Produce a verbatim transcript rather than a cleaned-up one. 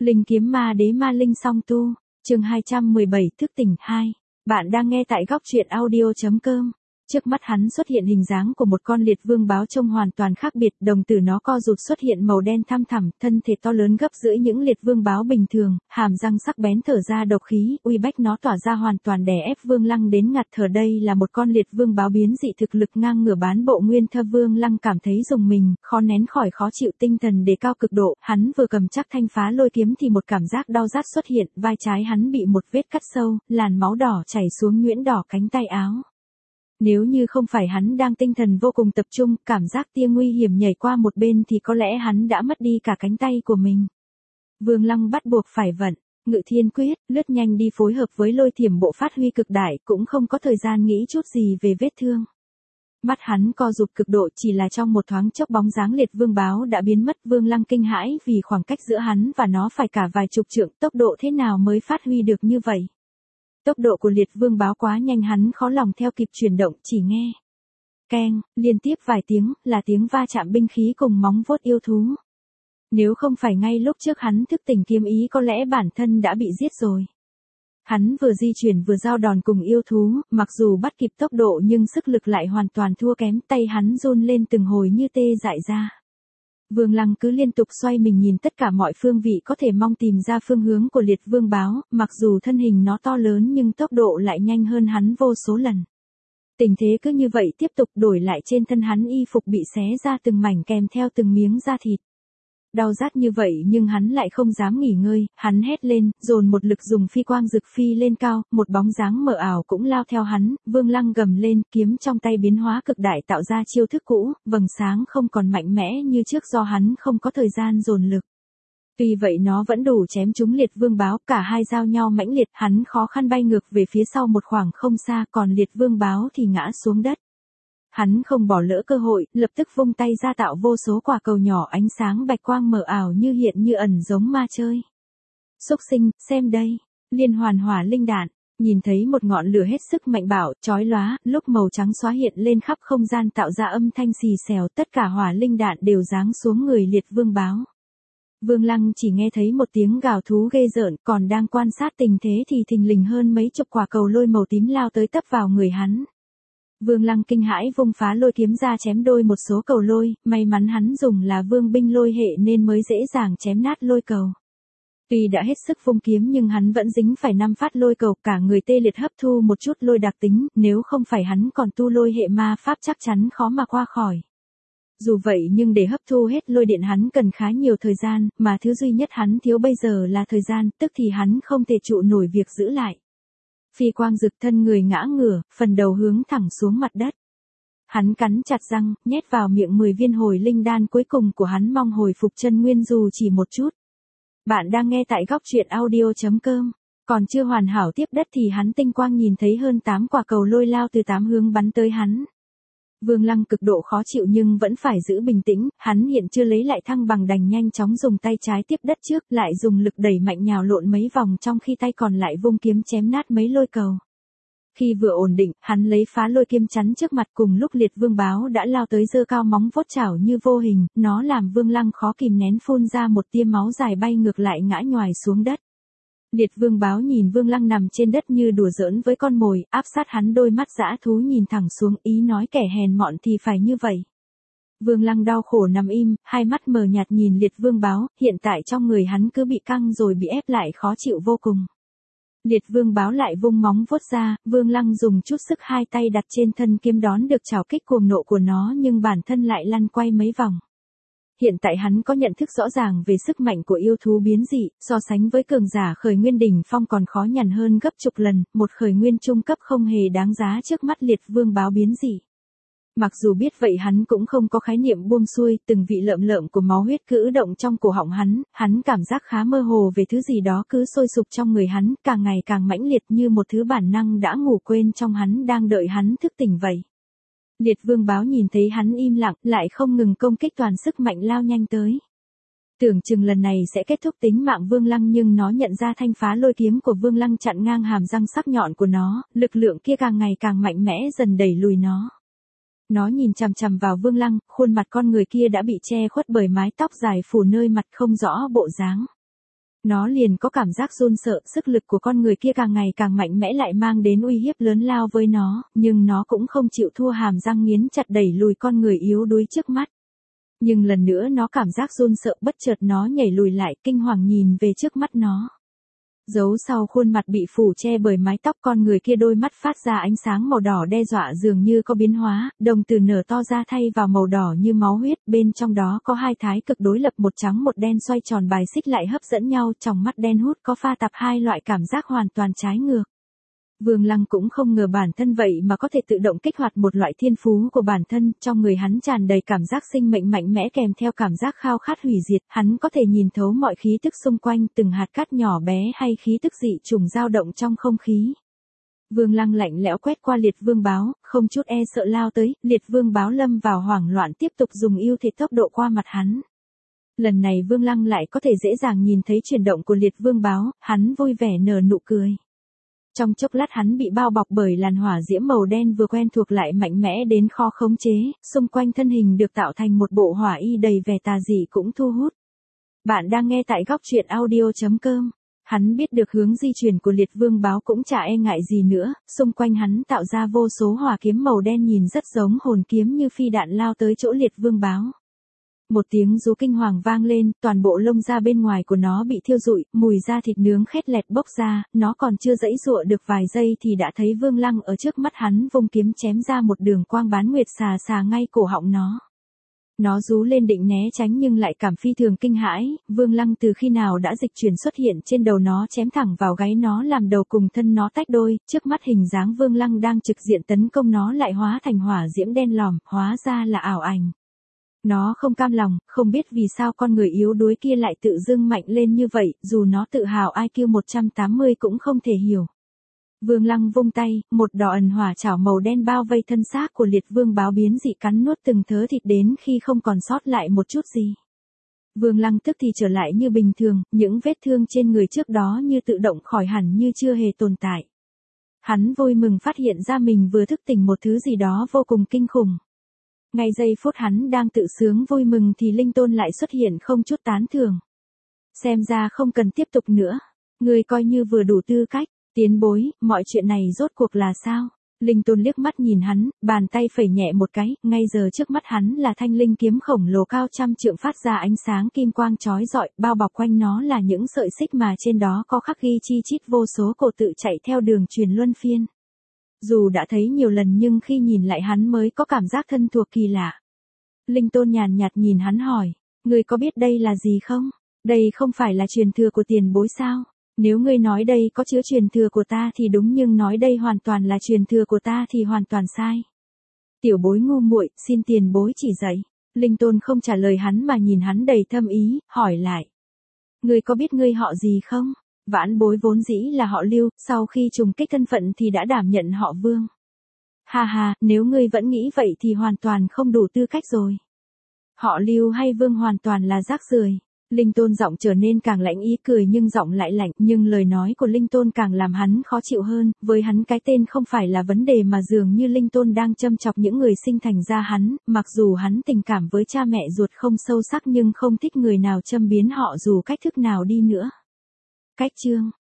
Linh kiếm ma đế ma linh song tu, chương hai trăm mười bảy thức tỉnh hai. Bạn đang nghe tại góc truyện audio.com. Trước mắt hắn xuất hiện hình dáng của một con liệt vương báo trông hoàn toàn khác biệt, đồng tử nó co rụt xuất hiện màu đen thăm thẳm, thân thể to lớn gấp rưỡi những liệt vương báo bình thường, hàm răng sắc bén thở ra độc khí, uy bách nó tỏa ra hoàn toàn đè ép Vương Lăng đến ngạt thở. Đây là một con liệt vương báo biến dị thực lực ngang ngửa bán bộ nguyên thơ. Vương Lăng cảm thấy rùng mình, khó nén khỏi khó chịu, tinh thần đề cao cực độ, hắn vừa cầm chắc thanh phá lôi kiếm thì một cảm giác đau rát xuất hiện, vai trái hắn bị một vết cắt sâu, làn máu đỏ chảy xuống nhuyễn đỏ cánh tay áo. Nếu như không phải hắn đang tinh thần vô cùng tập trung, cảm giác tia nguy hiểm nhảy qua một bên thì có lẽ hắn đã mất đi cả cánh tay của mình. Vương Lăng bắt buộc phải vận Ngự Thiên Quyết, lướt nhanh đi phối hợp với lôi thiểm bộ phát huy cực đại, cũng không có thời gian nghĩ chút gì về vết thương. Mắt hắn co rụt cực độ, chỉ là trong một thoáng chốc bóng dáng liệt vương báo đã biến mất. Vương Lăng kinh hãi vì khoảng cách giữa hắn và nó phải cả vài chục trượng, tốc độ thế nào mới phát huy được như vậy? Tốc độ của liệt vương báo quá nhanh, hắn khó lòng theo kịp chuyển động, chỉ nghe keng, liên tiếp vài tiếng, là tiếng va chạm binh khí cùng móng vuốt yêu thú. Nếu không phải ngay lúc trước hắn thức tỉnh kiếm ý, có lẽ bản thân đã bị giết rồi. Hắn vừa di chuyển vừa giao đòn cùng yêu thú, mặc dù bắt kịp tốc độ nhưng sức lực lại hoàn toàn thua kém, tay hắn run lên từng hồi như tê dại ra. Vương Lăng cứ liên tục xoay mình nhìn tất cả mọi phương vị có thể mong tìm ra phương hướng của liệt vương báo, mặc dù thân hình nó to lớn nhưng tốc độ lại nhanh hơn hắn vô số lần. Tình thế cứ như vậy tiếp tục, đổi lại trên thân hắn y phục bị xé ra từng mảnh kèm theo từng miếng da thịt. Đau rát như vậy nhưng hắn lại không dám nghỉ ngơi, hắn hét lên, dồn một lực dùng phi quang rực phi lên cao, một bóng dáng mờ ảo cũng lao theo hắn. Vương Lăng gầm lên, kiếm trong tay biến hóa cực đại tạo ra chiêu thức cũ, vầng sáng không còn mạnh mẽ như trước do hắn không có thời gian dồn lực. Tuy vậy nó vẫn đủ chém trúng liệt vương báo, cả hai giao nhau mãnh liệt, hắn khó khăn bay ngược về phía sau một khoảng không xa, còn liệt vương báo thì ngã xuống đất. Hắn không bỏ lỡ cơ hội, lập tức vung tay ra tạo vô số quả cầu nhỏ ánh sáng bạch quang mờ ảo như hiện như ẩn giống ma chơi. Xúc sinh, xem đây, liên hoàn hỏa linh đạn. Nhìn thấy một ngọn lửa hết sức mạnh bạo, chói lóa, lúc màu trắng xóa hiện lên khắp không gian tạo ra âm thanh xì xèo, tất cả hỏa linh đạn đều giáng xuống người liệt vương báo. Vương Lăng chỉ nghe thấy một tiếng gào thú ghê rợn, còn đang quan sát tình thế thì thình lình hơn mấy chục quả cầu lôi màu tím lao tới tấp vào người hắn. Vương Lăng kinh hãi vung phá lôi kiếm ra chém đôi một số cầu lôi, may mắn hắn dùng là vương binh lôi hệ nên mới dễ dàng chém nát lôi cầu. Tuy đã hết sức vung kiếm nhưng hắn vẫn dính phải năm phát lôi cầu, cả người tê liệt hấp thu một chút lôi đặc tính, nếu không phải hắn còn tu lôi hệ ma pháp chắc chắn khó mà qua khỏi. Dù vậy nhưng để hấp thu hết lôi điện hắn cần khá nhiều thời gian, mà thứ duy nhất hắn thiếu bây giờ là thời gian, tức thì hắn không thể trụ nổi việc giữ lại. Phi quang rực, thân người ngã ngửa, phần đầu hướng thẳng xuống mặt đất. Hắn cắn chặt răng, nhét vào miệng mười viên hồi linh đan cuối cùng của hắn, mong hồi phục chân nguyên dù chỉ một chút. Bạn đang nghe tại góc truyện audio.com. Còn chưa hoàn hảo tiếp đất thì hắn tinh quang nhìn thấy hơn tám quả cầu lôi lao từ tám hướng bắn tới hắn. Vương Lăng cực độ khó chịu nhưng vẫn phải giữ bình tĩnh, hắn hiện chưa lấy lại thăng bằng đành nhanh chóng dùng tay trái tiếp đất trước, lại dùng lực đẩy mạnh nhào lộn mấy vòng trong khi tay còn lại vung kiếm chém nát mấy lôi cầu. Khi vừa ổn định, hắn lấy phá lôi kiếm chắn trước mặt, cùng lúc liệt vương báo đã lao tới giơ cao móng vuốt chảo như vô hình, nó làm Vương Lăng khó kìm nén phun ra một tia máu dài bay ngược lại ngã nhoài xuống đất. Liệt vương báo nhìn Vương Lăng nằm trên đất như đùa giỡn với con mồi, áp sát hắn, đôi mắt dã thú nhìn thẳng xuống, ý nói kẻ hèn mọn thì phải như vậy. Vương Lăng đau khổ nằm im, hai mắt mờ nhạt nhìn liệt vương báo, hiện tại trong người hắn cứ bị căng rồi bị ép lại khó chịu vô cùng. Liệt vương báo lại vung móng vuốt ra, Vương Lăng dùng chút sức hai tay đặt trên thân kiếm đón được trảo kích cuồng nộ của nó nhưng bản thân lại lăn quay mấy vòng. Hiện tại hắn có nhận thức rõ ràng về sức mạnh của yêu thú biến dị, so sánh với cường giả khởi nguyên đỉnh phong còn khó nhằn hơn gấp chục lần, một khởi nguyên trung cấp không hề đáng giá trước mắt liệt vương báo biến dị. Mặc dù biết vậy hắn cũng không có khái niệm buông xuôi, từng vị lợm lợm của máu huyết cứ động trong cổ họng hắn, hắn cảm giác khá mơ hồ về thứ gì đó cứ sôi sục trong người hắn, càng ngày càng mãnh liệt như một thứ bản năng đã ngủ quên trong hắn đang đợi hắn thức tỉnh vậy. Liệt vương báo nhìn thấy hắn im lặng, lại không ngừng công kích, toàn sức mạnh lao nhanh tới. Tưởng chừng lần này sẽ kết thúc tính mạng Vương Lăng nhưng nó nhận ra thanh phá lôi kiếm của Vương Lăng chặn ngang hàm răng sắc nhọn của nó, lực lượng kia càng ngày càng mạnh mẽ dần đẩy lùi nó. Nó nhìn chằm chằm vào Vương Lăng, khuôn mặt con người kia đã bị che khuất bởi mái tóc dài phủ nơi mặt không rõ bộ dáng. Nó liền có cảm giác run sợ, sức lực của con người kia càng ngày càng mạnh mẽ lại mang đến uy hiếp lớn lao với nó, nhưng nó cũng không chịu thua, hàm răng nghiến chặt đẩy lùi con người yếu đuối trước mắt. Nhưng lần nữa nó cảm giác run sợ, bất chợt nó nhảy lùi lại, kinh hoàng nhìn về trước mắt nó. Giấu sau khuôn mặt bị phủ che bởi mái tóc con người kia, đôi mắt phát ra ánh sáng màu đỏ đe dọa dường như có biến hóa, đồng tử nở to ra thay vào màu đỏ như máu huyết, bên trong đó có hai thái cực đối lập, một trắng một đen xoay tròn bài xích lại hấp dẫn nhau, trong mắt đen hút có pha tạp hai loại cảm giác hoàn toàn trái ngược. Vương Lăng cũng không ngờ bản thân vậy mà có thể tự động kích hoạt một loại thiên phú của bản thân, trong người hắn tràn đầy cảm giác sinh mệnh mạnh mẽ kèm theo cảm giác khao khát hủy diệt, hắn có thể nhìn thấu mọi khí tức xung quanh, từng hạt cát nhỏ bé hay khí tức dị trùng dao động trong không khí. Vương Lăng lạnh lẽo quét qua Liệt Vương Báo, không chút e sợ lao tới, Liệt Vương Báo lâm vào hoảng loạn tiếp tục dùng ưu thế tốc độ qua mặt hắn. Lần này Vương Lăng lại có thể dễ dàng nhìn thấy chuyển động của Liệt Vương Báo, hắn vui vẻ nở nụ cười. Trong chốc lát hắn bị bao bọc bởi làn hỏa diễm màu đen vừa quen thuộc lại mạnh mẽ đến khó khống chế, xung quanh thân hình được tạo thành một bộ hỏa y đầy vẻ tà dị cũng thu hút. Bạn đang nghe tại góc truyện audio chấm com. Hắn biết được hướng di chuyển của Liệt Vương Báo cũng chả e ngại gì nữa, xung quanh hắn tạo ra vô số hỏa kiếm màu đen nhìn rất giống hồn kiếm như phi đạn lao tới chỗ Liệt Vương Báo. Một tiếng rú kinh hoàng vang lên, toàn bộ lông da bên ngoài của nó bị thiêu rụi, mùi da thịt nướng khét lẹt bốc ra, nó còn chưa giãy giụa được vài giây thì đã thấy Vương Lăng ở trước mắt hắn vung kiếm chém ra một đường quang bán nguyệt xà xà ngay cổ họng nó. Nó rú lên định né tránh nhưng lại cảm phi thường kinh hãi, Vương Lăng từ khi nào đã dịch chuyển xuất hiện trên đầu nó chém thẳng vào gáy nó làm đầu cùng thân nó tách đôi, trước mắt hình dáng Vương Lăng đang trực diện tấn công nó lại hóa thành hỏa diễm đen lòm, hóa ra là ảo ảnh. Nó không cam lòng, không biết vì sao con người yếu đuối kia lại tự dưng mạnh lên như vậy, dù nó tự hào I Q một trăm tám mươi cũng không thể hiểu. Vương Lăng vung tay, một đỏ ẩn hỏa chảo màu đen bao vây thân xác của Liệt Vương Báo biến dị cắn nuốt từng thớ thịt đến khi không còn sót lại một chút gì. Vương Lăng tức thì trở lại như bình thường, những vết thương trên người trước đó như tự động khỏi hẳn như chưa hề tồn tại. Hắn vui mừng phát hiện ra mình vừa thức tỉnh một thứ gì đó vô cùng kinh khủng. Ngay giây phút hắn đang tự sướng vui mừng thì Linh Tôn lại xuất hiện không chút tán thưởng. Xem ra không cần tiếp tục nữa. Ngươi coi như vừa đủ tư cách. Tiến bối, mọi chuyện này rốt cuộc là sao? Linh Tôn liếc mắt nhìn hắn, bàn tay phẩy nhẹ một cái, ngay giờ trước mắt hắn là thanh linh kiếm khổng lồ cao trăm trượng phát ra ánh sáng kim quang chói rọi, bao bọc quanh nó là những sợi xích mà trên đó có khắc ghi chi chít vô số cổ tự chạy theo đường truyền luân phiên. Dù đã thấy nhiều lần nhưng khi nhìn lại hắn mới có cảm giác thân thuộc kỳ lạ. Linh Tôn nhàn nhạt nhìn hắn hỏi, ngươi có biết đây là gì không? Đây không phải là truyền thừa của tiền bối sao? Nếu ngươi nói đây có chứa truyền thừa của ta thì đúng, nhưng nói đây hoàn toàn là truyền thừa của ta thì hoàn toàn sai. Tiểu bối ngu muội, xin tiền bối chỉ dạy. Linh Tôn không trả lời hắn mà nhìn hắn đầy thâm ý, hỏi lại. Ngươi có biết ngươi họ gì không? Vãn bối vốn dĩ là họ Lưu, sau khi trùng kích thân phận thì đã đảm nhận họ Vương. Ha ha, nếu ngươi vẫn nghĩ vậy thì hoàn toàn không đủ tư cách rồi. Họ Lưu hay Vương hoàn toàn là rác rưởi. Linh Tôn giọng trở nên càng lãnh ý cười nhưng giọng lại lạnh, nhưng lời nói của Linh Tôn càng làm hắn khó chịu hơn, với hắn cái tên không phải là vấn đề mà dường như Linh Tôn đang châm chọc những người sinh thành ra hắn, mặc dù hắn tình cảm với cha mẹ ruột không sâu sắc nhưng không thích người nào châm biếm họ dù cách thức nào đi nữa. Cách chương